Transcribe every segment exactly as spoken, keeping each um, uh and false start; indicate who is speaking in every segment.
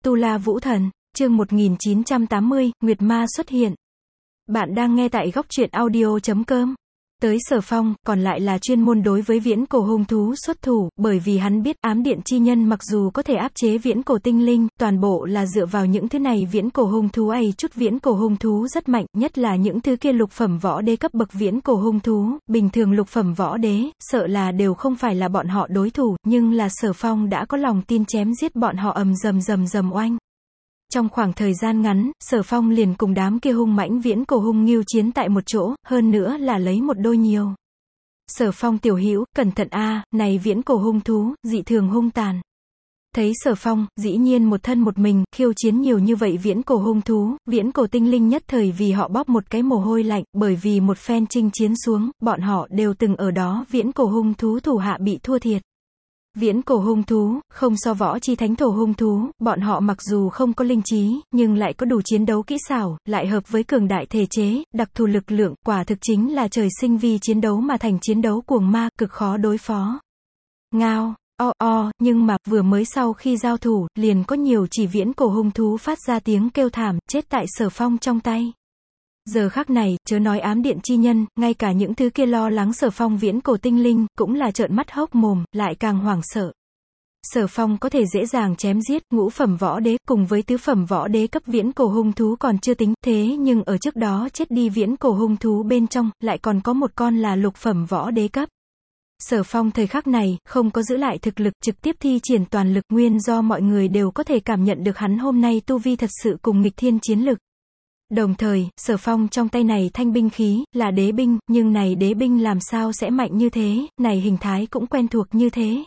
Speaker 1: Tu La Vũ Thần, chương một nghìn chín trăm tám mươi, Nguyệt Ma xuất hiện. Bạn đang nghe tại góc truyện audio chấm com. Tới Sở Phong, còn lại là chuyên môn đối với viễn cổ hung thú xuất thủ, bởi vì hắn biết ám điện chi nhân mặc dù có thể áp chế viễn cổ tinh linh, toàn bộ là dựa vào những thứ này viễn cổ hung thú ấy, chút viễn cổ hung thú rất mạnh, nhất là những thứ kia lục phẩm võ đế cấp bậc viễn cổ hung thú, bình thường lục phẩm võ đế, sợ là đều không phải là bọn họ đối thủ, nhưng là Sở Phong đã có lòng tin chém giết bọn họ ầm rầm rầm rầm oanh. Trong khoảng thời gian ngắn, Sở Phong liền cùng đám kia hung mãnh viễn cổ hung nghêu chiến tại một chỗ, hơn nữa là lấy một đôi nhiều. Sở Phong tiểu hữu, cẩn thận a, này viễn cổ hung thú, dị thường hung tàn. Thấy Sở Phong, dĩ nhiên một thân một mình, khiêu chiến nhiều như vậy viễn cổ hung thú, viễn cổ tinh linh nhất thời vì họ bóp một cái mồ hôi lạnh, bởi vì một phen chinh chiến xuống, bọn họ đều từng ở đó viễn cổ hung thú thủ hạ bị thua thiệt. Viễn cổ hung thú, không so võ chi thánh thổ hung thú, bọn họ mặc dù không có linh trí, nhưng lại có đủ chiến đấu kỹ xảo, lại hợp với cường đại thể chế, đặc thù lực lượng, quả thực chính là trời sinh vì chiến đấu mà thành chiến đấu cuồng ma, cực khó đối phó. Ngao, o o, nhưng mà, vừa mới sau khi giao thủ, liền có nhiều chỉ viễn cổ hung thú phát ra tiếng kêu thảm, chết tại Sở Phong trong tay. Giờ khắc này, chớ nói ám điện chi nhân, ngay cả những thứ kia lo lắng Sở Phong viễn cổ tinh linh, cũng là trợn mắt hốc mồm, lại càng hoảng sợ. Sở Phong có thể dễ dàng chém giết ngũ phẩm võ đế, cùng với tứ phẩm võ đế cấp viễn cổ hung thú còn chưa tính, thế nhưng ở trước đó chết đi viễn cổ hung thú bên trong, lại còn có một con là lục phẩm võ đế cấp. Sở Phong thời khắc này, không có giữ lại thực lực, trực tiếp thi triển toàn lực, nguyên do mọi người đều có thể cảm nhận được hắn hôm nay tu vi thật sự cùng nghịch thiên chiến lực. Đồng thời, Sở Phong trong tay này thanh binh khí, là đế binh, nhưng này đế binh làm sao sẽ mạnh như thế, này hình thái cũng quen thuộc như thế.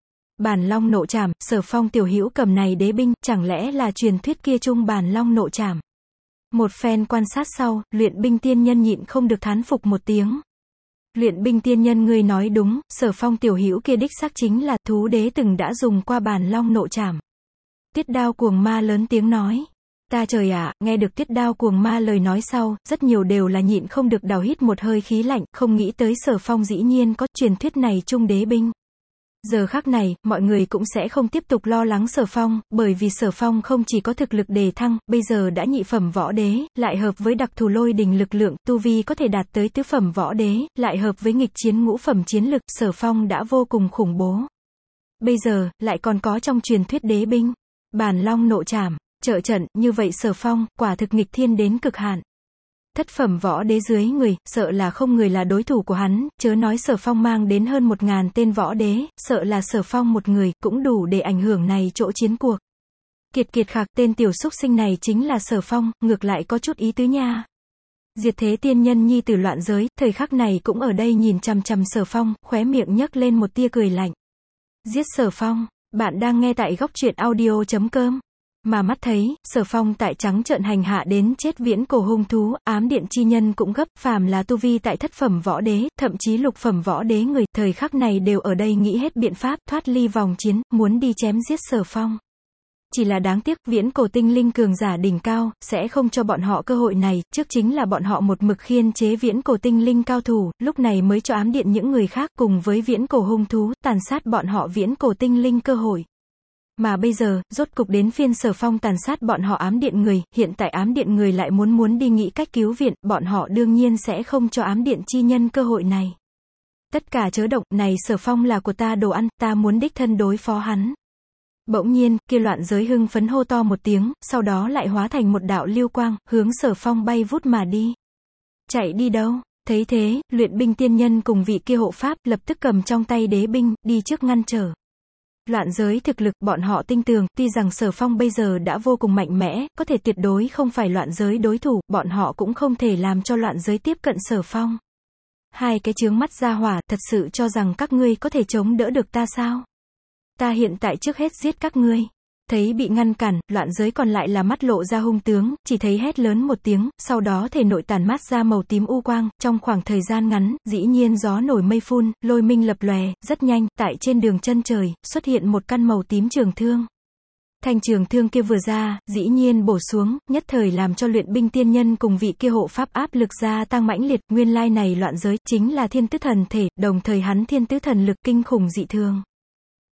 Speaker 1: Bản Long Nộ Trảm, Sở Phong tiểu hữu cầm này đế binh, chẳng lẽ là truyền thuyết kia chung Bản Long Nộ Trảm. Một phen quan sát sau, luyện binh tiên nhân nhịn không được thán phục một tiếng. Luyện binh tiên nhân ngươi nói đúng, Sở Phong tiểu hữu kia đích xác chính là thú đế từng đã dùng qua Bản Long Nộ Trảm. Tiết Đao cuồng ma lớn tiếng nói. Ta trời ạ, à, nghe được Tiết Đao cuồng ma lời nói sau, rất nhiều đều là nhịn không được đào hít một hơi khí lạnh, không nghĩ tới Sở Phong dĩ nhiên có truyền thuyết này chung đế binh. Giờ khắc này, mọi người cũng sẽ không tiếp tục lo lắng Sở Phong, bởi vì Sở Phong không chỉ có thực lực đề thăng, bây giờ đã nhị phẩm võ đế, lại hợp với đặc thù lôi đình lực lượng, tu vi có thể đạt tới tứ phẩm võ đế, lại hợp với nghịch chiến ngũ phẩm chiến lực, Sở Phong đã vô cùng khủng bố. Bây giờ, lại còn có trong truyền thuyết đế binh, Bản Long Nộ Trảm. Trợ trận, như vậy Sở Phong, quả thực nghịch thiên đến cực hạn. Thất phẩm võ đế dưới người, sợ là không người là đối thủ của hắn, chớ nói Sở Phong mang đến hơn một ngàn tên võ đế, sợ là Sở Phong một người, cũng đủ để ảnh hưởng này chỗ chiến cuộc. Kiệt kiệt khạc, tên tiểu xúc sinh này chính là Sở Phong, ngược lại có chút ý tứ nha. Diệt thế tiên nhân nhi tử loạn giới, thời khắc này cũng ở đây nhìn chằm chằm Sở Phong, khóe miệng nhấc lên một tia cười lạnh. Giết Sở Phong, bạn đang nghe tại góc truyện audio chấm com. Mà mắt thấy, Sở Phong tại trắng trợn hành hạ đến chết viễn cổ hung thú, ám điện chi nhân cũng gấp, phàm là tu vi tại thất phẩm võ đế, thậm chí lục phẩm võ đế người, thời khắc này đều ở đây nghĩ hết biện pháp, thoát ly vòng chiến, muốn đi chém giết Sở Phong. Chỉ là đáng tiếc, viễn cổ tinh linh cường giả đỉnh cao, sẽ không cho bọn họ cơ hội này, trước chính là bọn họ một mực khiên chế viễn cổ tinh linh cao thủ, lúc này mới cho ám điện những người khác cùng với viễn cổ hung thú, tàn sát bọn họ viễn cổ tinh linh cơ hội. Mà bây giờ, rốt cục đến phiên Sở Phong tàn sát bọn họ ám điện người, hiện tại ám điện người lại muốn muốn đi nghĩ cách cứu viện, bọn họ đương nhiên sẽ không cho ám điện chi nhân cơ hội này. Tất cả chớ động, này Sở Phong là của ta đồ ăn, ta muốn đích thân đối phó hắn. Bỗng nhiên, kia loạn giới hưng phấn hô to một tiếng, sau đó lại hóa thành một đạo lưu quang, hướng Sở Phong bay vút mà đi. Chạy đi đâu? Thấy thế, luyện binh tiên nhân cùng vị kia hộ pháp, lập tức cầm trong tay đế binh, đi trước ngăn trở. Loạn giới thực lực, bọn họ tin tưởng, tuy rằng Sở Phong bây giờ đã vô cùng mạnh mẽ, có thể tuyệt đối không phải loạn giới đối thủ, bọn họ cũng không thể làm cho loạn giới tiếp cận Sở Phong. Hai cái chướng mắt ra hỏa, thật sự cho rằng các ngươi có thể chống đỡ được ta sao? Ta hiện tại trước hết giết các ngươi. Thấy bị ngăn cản, loạn giới còn lại là mắt lộ ra hung tướng, chỉ thấy hét lớn một tiếng, sau đó thể nội tàn mát ra màu tím u quang, trong khoảng thời gian ngắn, dĩ nhiên gió nổi mây phun, lôi minh lập lòe, rất nhanh, tại trên đường chân trời, xuất hiện một căn màu tím trường thương. Thanh trường thương kia vừa ra, dĩ nhiên bổ xuống, nhất thời làm cho luyện binh tiên nhân cùng vị kia hộ pháp áp lực gia tăng mãnh liệt, nguyên lai này loạn giới, chính là thiên tứ thần thể, đồng thời hắn thiên tứ thần lực kinh khủng dị thường.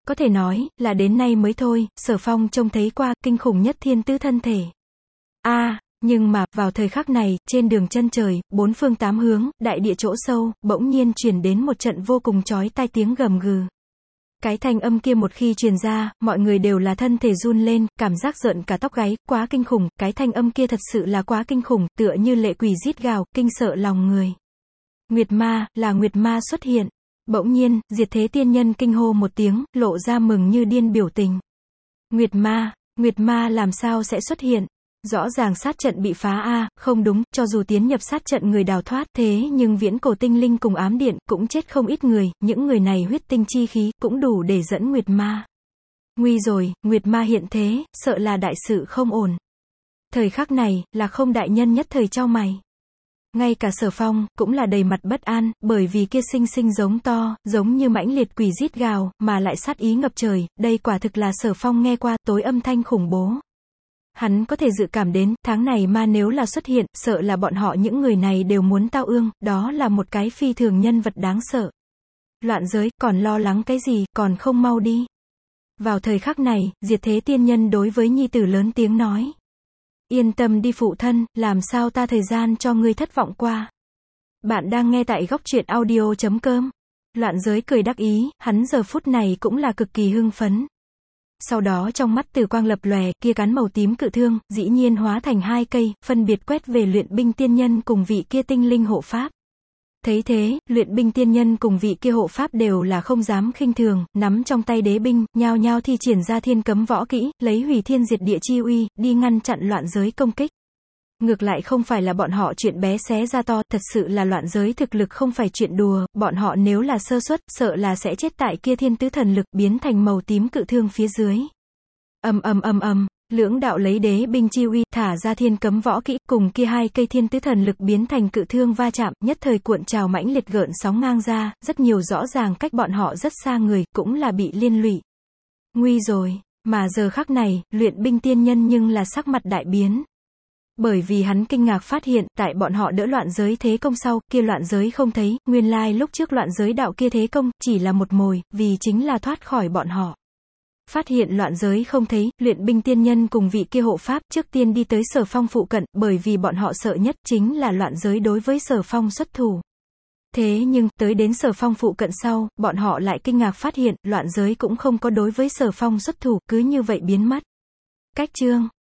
Speaker 1: Có thể nói, là đến nay mới thôi, Sở Phong trông thấy qua, kinh khủng nhất thiên tứ thân thể. a à, nhưng mà, vào thời khắc này, trên đường chân trời, bốn phương tám hướng, đại địa chỗ sâu, bỗng nhiên truyền đến một trận vô cùng chói tai tiếng gầm gừ. Cái thanh âm kia một khi truyền ra, mọi người đều là thân thể run lên, cảm giác rợn cả tóc gáy, quá kinh khủng, cái thanh âm kia thật sự là quá kinh khủng, tựa như lệ quỷ rít gào, kinh sợ lòng người. Nguyệt ma, là Nguyệt ma xuất hiện. Bỗng nhiên, Diệt Thế Tiên Nhân kinh hô một tiếng, lộ ra mừng như điên biểu tình. Nguyệt ma, Nguyệt ma làm sao sẽ xuất hiện? Rõ ràng sát trận bị phá a, à, không đúng, cho dù tiến nhập sát trận người đào thoát, thế nhưng viễn cổ tinh linh cùng ám điện, cũng chết không ít người, những người này huyết tinh chi khí, cũng đủ để dẫn Nguyệt ma. Nguy rồi, Nguyệt ma hiện thế, sợ là đại sự không ổn. Thời khắc này, là không đại nhân nhất thời chau mày. Ngay cả Sở Phong, cũng là đầy mặt bất an, bởi vì kia sinh sinh giống to, giống như mãnh liệt quỷ rít gào, mà lại sát ý ngập trời, đây quả thực là Sở Phong nghe qua, tối âm thanh khủng bố. Hắn có thể dự cảm đến, tháng này ma nếu là xuất hiện, sợ là bọn họ những người này đều muốn tao ương, đó là một cái phi thường nhân vật đáng sợ. Loạn giới, còn lo lắng cái gì, còn không mau đi. Vào thời khắc này, Diệt Thế Tiên Nhân đối với nhi tử lớn tiếng nói. Yên tâm đi phụ thân, làm sao ta thời gian cho ngươi thất vọng qua. Bạn đang nghe tại góc truyện audio chấm com. Loạn giới cười đắc ý, hắn giờ phút này cũng là cực kỳ hưng phấn. Sau đó trong mắt tử quang lập lòe, kia cán màu tím cự thương, dĩ nhiên hóa thành hai cây, phân biệt quét về luyện binh tiên nhân cùng vị kia tinh linh hộ pháp. Thấy thế, luyện binh tiên nhân cùng vị kia hộ pháp đều là không dám khinh thường, nắm trong tay đế binh, nhao nhao thi triển ra thiên cấm võ kỹ, lấy hủy thiên diệt địa chi uy, đi ngăn chặn loạn giới công kích. Ngược lại không phải là bọn họ chuyện bé xé ra to, thật sự là loạn giới thực lực không phải chuyện đùa, bọn họ nếu là sơ suất, sợ là sẽ chết tại kia thiên tứ thần lực biến thành màu tím cự thương phía dưới. Ầm ầm ầm ầm, lưỡng đạo lấy đế binh chi uy, thả ra thiên cấm võ kỹ, cùng kia hai cây thiên tứ thần lực biến thành cự thương va chạm, nhất thời cuộn trào mãnh liệt gợn sóng ngang ra, rất nhiều rõ ràng cách bọn họ rất xa người, cũng là bị liên lụy. Nguy rồi, mà giờ khắc này, luyện binh tiên nhân nhưng là sắc mặt đại biến. Bởi vì hắn kinh ngạc phát hiện, tại bọn họ đỡ loạn giới thế công sau, kia loạn giới không thấy, nguyên lai lúc trước loạn giới đạo kia thế công, chỉ là một mồi, vì chính là thoát khỏi bọn họ. Phát hiện loạn giới không thấy, luyện binh tiên nhân cùng vị kia hộ pháp, trước tiên đi tới Sở Phong phụ cận, bởi vì bọn họ sợ nhất chính là loạn giới đối với Sở Phong xuất thủ. Thế nhưng, tới đến Sở Phong phụ cận sau, bọn họ lại kinh ngạc phát hiện, loạn giới cũng không có đối với Sở Phong xuất thủ, cứ như vậy biến mất. Cách chương